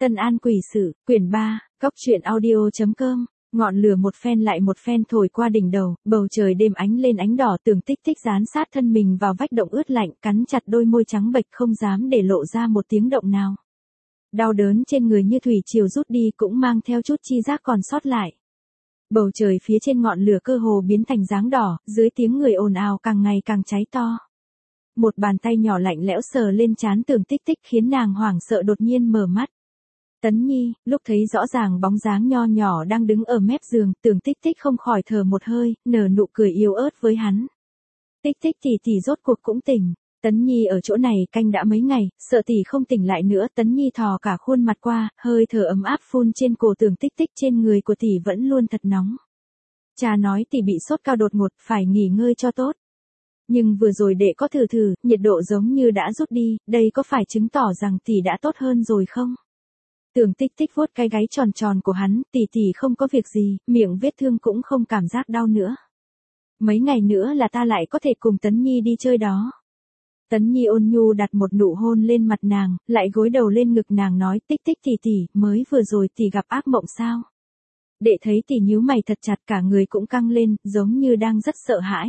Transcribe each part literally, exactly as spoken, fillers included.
Tân An Quỷ Sự, quyển ba, góc truyện audio chấm com. Ngọn lửa một phen lại một phen thổi qua đỉnh đầu, bầu trời đêm ánh lên ánh đỏ, Tưởng Tích Tích dán sát thân mình vào vách động ướt lạnh, cắn chặt đôi môi trắng bệch không dám để lộ ra một tiếng động nào. Đau đớn trên người như thủy triều rút đi cũng mang theo chút chi giác còn sót lại. Bầu trời phía trên ngọn lửa cơ hồ biến thành dáng đỏ, dưới tiếng người ồn ào càng ngày càng cháy to. Một bàn tay nhỏ lạnh lẽo sờ lên trán Tưởng Tích Tích khiến nàng hoảng sợ đột nhiên mở mắt. Tấn Nhi, lúc thấy rõ ràng bóng dáng nho nhỏ đang đứng ở mép giường, Tưởng Tích Tích không khỏi thở một hơi, nở nụ cười yếu ớt với hắn. Tích Tích tỷ tỷ rốt cuộc cũng tỉnh. Tấn Nhi ở chỗ này canh đã mấy ngày, sợ tỷ không tỉnh lại nữa. Tấn Nhi thò cả khuôn mặt qua, hơi thở ấm áp phun trên cổ Tưởng Tích Tích, trên người của tỷ vẫn luôn thật nóng. Cha nói tỷ bị sốt cao đột ngột, phải nghỉ ngơi cho tốt. Nhưng vừa rồi đệ có thử thử, nhiệt độ giống như đã rút đi, đây có phải chứng tỏ rằng tỷ đã tốt hơn rồi không? Tưởng Tích Tích vuốt cái gáy tròn tròn của hắn, tỷ tỷ không có việc gì, miệng vết thương cũng không cảm giác đau nữa. Mấy ngày nữa là ta lại có thể cùng Tấn Nhi đi chơi đó. Tấn Nhi ôn nhu đặt một nụ hôn lên mặt nàng, lại gối đầu lên ngực nàng nói, Tích Tích tỷ tỷ, mới vừa rồi tỷ gặp ác mộng sao? Đệ thấy tỷ nhíu mày thật chặt, cả người cũng căng lên, giống như đang rất sợ hãi.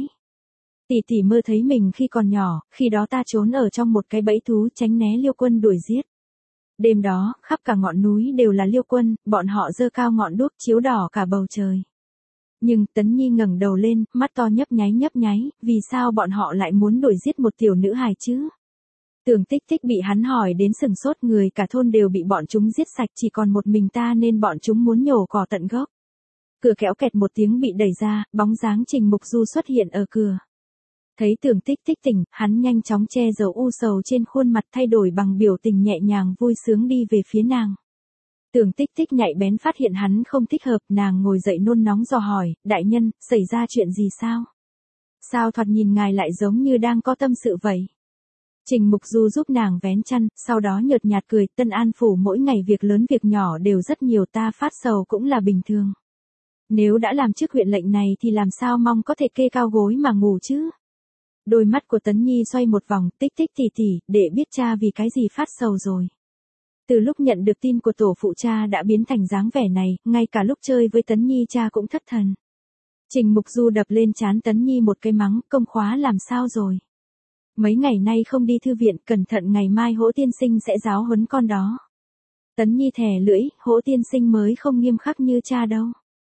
Tỷ tỷ mơ thấy mình khi còn nhỏ, khi đó ta trốn ở trong một cái bẫy thú tránh né Liêu Quân đuổi giết. Đêm đó, khắp cả ngọn núi đều là Liêu Quân, bọn họ giơ cao ngọn đuốc chiếu đỏ cả bầu trời. Nhưng Tấn Nhi ngẩng đầu lên, mắt to nhấp nháy nhấp nháy, vì sao bọn họ lại muốn đuổi giết một tiểu nữ hài chứ? Tưởng Tích Tích bị hắn hỏi đến sừng sốt, người cả thôn đều bị bọn chúng giết sạch, chỉ còn một mình ta nên bọn chúng muốn nhổ cỏ tận gốc. Cửa kéo kẹt một tiếng bị đẩy ra, bóng dáng Trình Mục Du xuất hiện ở cửa. Thấy Tưởng Tích Tích tỉnh, hắn nhanh chóng che giấu u sầu trên khuôn mặt, thay đổi bằng biểu tình nhẹ nhàng vui sướng đi về phía nàng. Tưởng Tích Tích nhạy bén phát hiện hắn không thích hợp, nàng ngồi dậy nôn nóng dò hỏi, đại nhân, xảy ra chuyện gì sao? Sao thoạt nhìn ngài lại giống như đang có tâm sự vậy? Trình Mục Du giúp nàng vén chăn, sau đó nhợt nhạt cười, Tân An phủ mỗi ngày việc lớn việc nhỏ đều rất nhiều, ta phát sầu cũng là bình thường. Nếu đã làm chức huyện lệnh này thì làm sao mong có thể kê cao gối mà ngủ chứ? Đôi mắt của Tấn Nhi xoay một vòng, Tích Tích tỷ tỷ, đệ biết cha vì cái gì phát sầu rồi. Từ lúc nhận được tin của tổ phụ, cha đã biến thành dáng vẻ này, ngay cả lúc chơi với Tấn Nhi cha cũng thất thần. Trình Mục Du đập lên trán Tấn Nhi một cái mắng, công khóa làm sao rồi? Mấy ngày nay không đi thư viện, cẩn thận ngày mai Hỗ tiên sinh sẽ giáo huấn con đó. Tấn Nhi thè lưỡi, Hỗ tiên sinh mới không nghiêm khắc như cha đâu.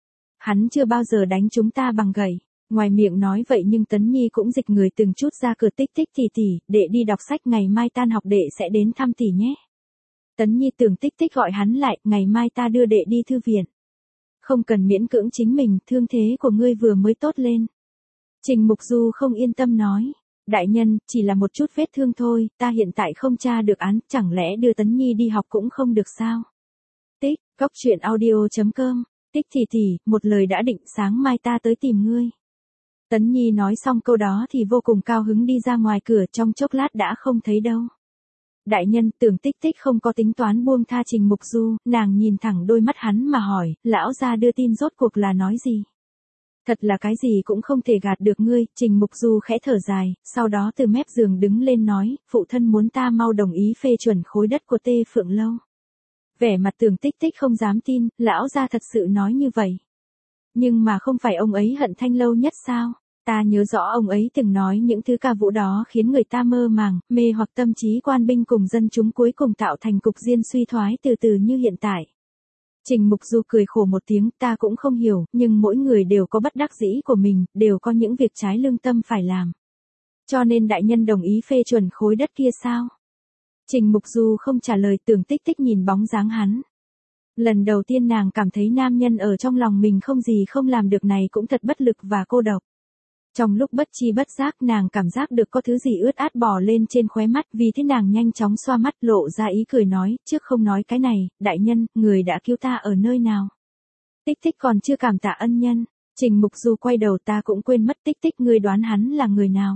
Hắn chưa bao giờ đánh chúng ta bằng gậy. Ngoài miệng nói vậy nhưng Tấn Nhi cũng dịch người từng chút ra cửa, Tích Tích tỷ tỷ, đệ đi đọc sách, ngày mai tan học đệ sẽ đến thăm tỷ nhé. Tấn Nhi. Tưởng Tích Tích gọi hắn lại, ngày mai ta đưa đệ đi thư viện. Không cần miễn cưỡng chính mình, thương thế của ngươi vừa mới tốt lên. Trình Mục Du không yên tâm nói, đại nhân, chỉ là một chút vết thương thôi, ta hiện tại không tra được án, chẳng lẽ đưa Tấn Nhi đi học cũng không được sao? Tích, góc truyện audio chấm com, Tích tỷ tỷ, một lời đã định, sáng mai ta tới tìm ngươi. Tấn Nhi nói xong câu đó thì vô cùng cao hứng đi ra ngoài cửa, trong chốc lát đã không thấy đâu. Đại nhân, Tưởng Tích Tích không có tính toán buông tha Trình Mục Du, nàng nhìn thẳng đôi mắt hắn mà hỏi, lão gia đưa tin rốt cuộc là nói gì? Thật là cái gì cũng không thể gạt được ngươi. Trình Mục Du khẽ thở dài, sau đó từ mép giường đứng lên nói, phụ thân muốn ta mau đồng ý phê chuẩn khối đất của Tê Phượng Lâu. Vẻ mặt Tưởng Tích Tích không dám tin, lão gia thật sự nói như vậy. Nhưng mà không phải ông ấy hận Thanh Lâu Nhất sao? Ta nhớ rõ ông ấy từng nói những thứ ca vũ đó khiến người ta mơ màng, mê hoặc tâm trí quan binh cùng dân chúng, cuối cùng tạo thành cục diên suy thoái từ từ như hiện tại. Trình Mục Du cười khổ một tiếng, ta cũng không hiểu, nhưng mỗi người đều có bất đắc dĩ của mình, đều có những việc trái lương tâm phải làm. Cho nên đại nhân đồng ý phê chuẩn khối đất kia sao? Trình Mục Du không trả lời. Tưởng Tích Tích nhìn bóng dáng hắn. Lần đầu tiên nàng cảm thấy nam nhân ở trong lòng mình không gì không làm được này cũng thật bất lực và cô độc. Trong lúc bất chi bất giác nàng cảm giác được có thứ gì ướt át bò lên trên khóe mắt, vì thế nàng nhanh chóng xoa mắt, lộ ra ý cười nói, trước không nói cái này, đại nhân, người đã cứu ta ở nơi nào? Tích Tích còn chưa cảm tạ ân nhân. Trình Mục Du quay đầu, ta cũng quên mất. Tích Tích, ngươi đoán hắn là người nào?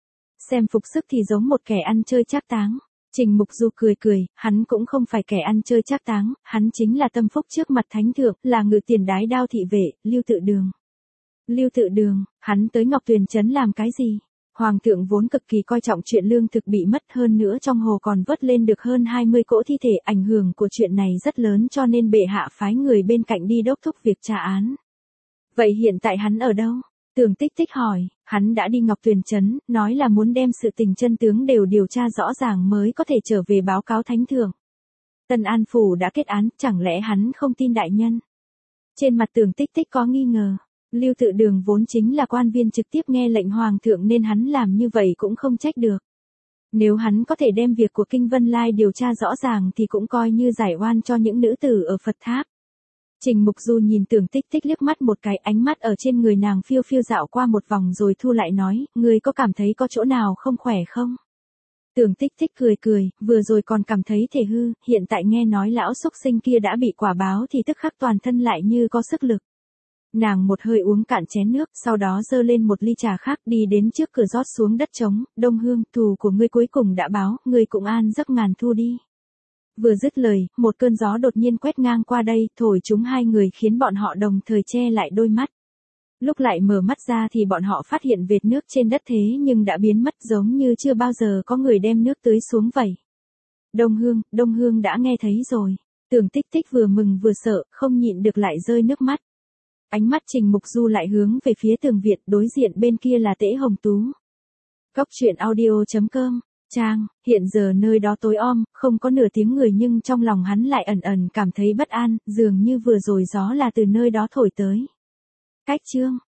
Xem phục sức thì giống một kẻ ăn chơi trác táng. Trình Mục Du cười cười, hắn cũng không phải kẻ ăn chơi trác táng, hắn chính là tâm phúc trước mặt thánh thượng, là ngự tiền đái đao thị vệ, Lưu Tự Đường. Lưu Tự Đường, hắn tới Ngọc Tuyền Trấn làm cái gì? Hoàng thượng vốn cực kỳ coi trọng chuyện lương thực bị mất, hơn nữa trong hồ còn vớt lên được hơn hai mươi cỗ thi thể, ảnh hưởng của chuyện này rất lớn cho nên bệ hạ phái người bên cạnh đi đốc thúc việc tra án. Vậy hiện tại hắn ở đâu? Tưởng Tích Tích hỏi. Hắn đã đi Ngọc Tuyền Trấn, nói là muốn đem sự tình chân tướng đều điều tra rõ ràng mới có thể trở về báo cáo thánh thượng. Tân An Phủ đã kết án, chẳng lẽ hắn không tin đại nhân? Trên mặt Tưởng Tích Tích có nghi ngờ. Lưu Tự Đường vốn chính là quan viên trực tiếp nghe lệnh hoàng thượng nên hắn làm như vậy cũng không trách được. Nếu hắn có thể đem việc của Kinh Vân Lai điều tra rõ ràng thì cũng coi như giải oan cho những nữ tử ở Phật Tháp. Trình Mục Du nhìn Tưởng Tích Tích liếc mắt một cái, ánh mắt ở trên người nàng phiêu phiêu dạo qua một vòng rồi thu lại nói, ngươi có cảm thấy có chỗ nào không khỏe không? Tưởng Tích Tích cười cười, vừa rồi còn cảm thấy thể hư, hiện tại nghe nói lão xúc sinh kia đã bị quả báo thì tức khắc toàn thân lại như có sức lực. Nàng một hơi uống cạn chén nước, sau đó dơ lên một ly trà khác đi đến trước cửa rót xuống đất trống, Đông Hương, thù của ngươi cuối cùng đã báo, ngươi cũng an giấc ngàn thu đi. Vừa dứt lời, một cơn gió đột nhiên quét ngang qua đây, thổi chúng hai người khiến bọn họ đồng thời che lại đôi mắt. Lúc lại mở mắt ra thì bọn họ phát hiện vệt nước trên đất thế nhưng đã biến mất giống như chưa bao giờ có người đem nước tưới xuống vậy. Đông Hương, Đông Hương đã nghe thấy rồi. Tưởng Tích Tích vừa mừng vừa sợ, không nhịn được lại rơi nước mắt. Ánh mắt Trình Mục Du lại hướng về phía tường viện, đối diện bên kia là Tễ Hồng Tú. Cóc truyện audio chấm com. Trang, hiện giờ nơi đó tối om, không có nửa tiếng người nhưng trong lòng hắn lại ẩn ẩn cảm thấy bất an, dường như vừa rồi gió là từ nơi đó thổi tới. Cách chương.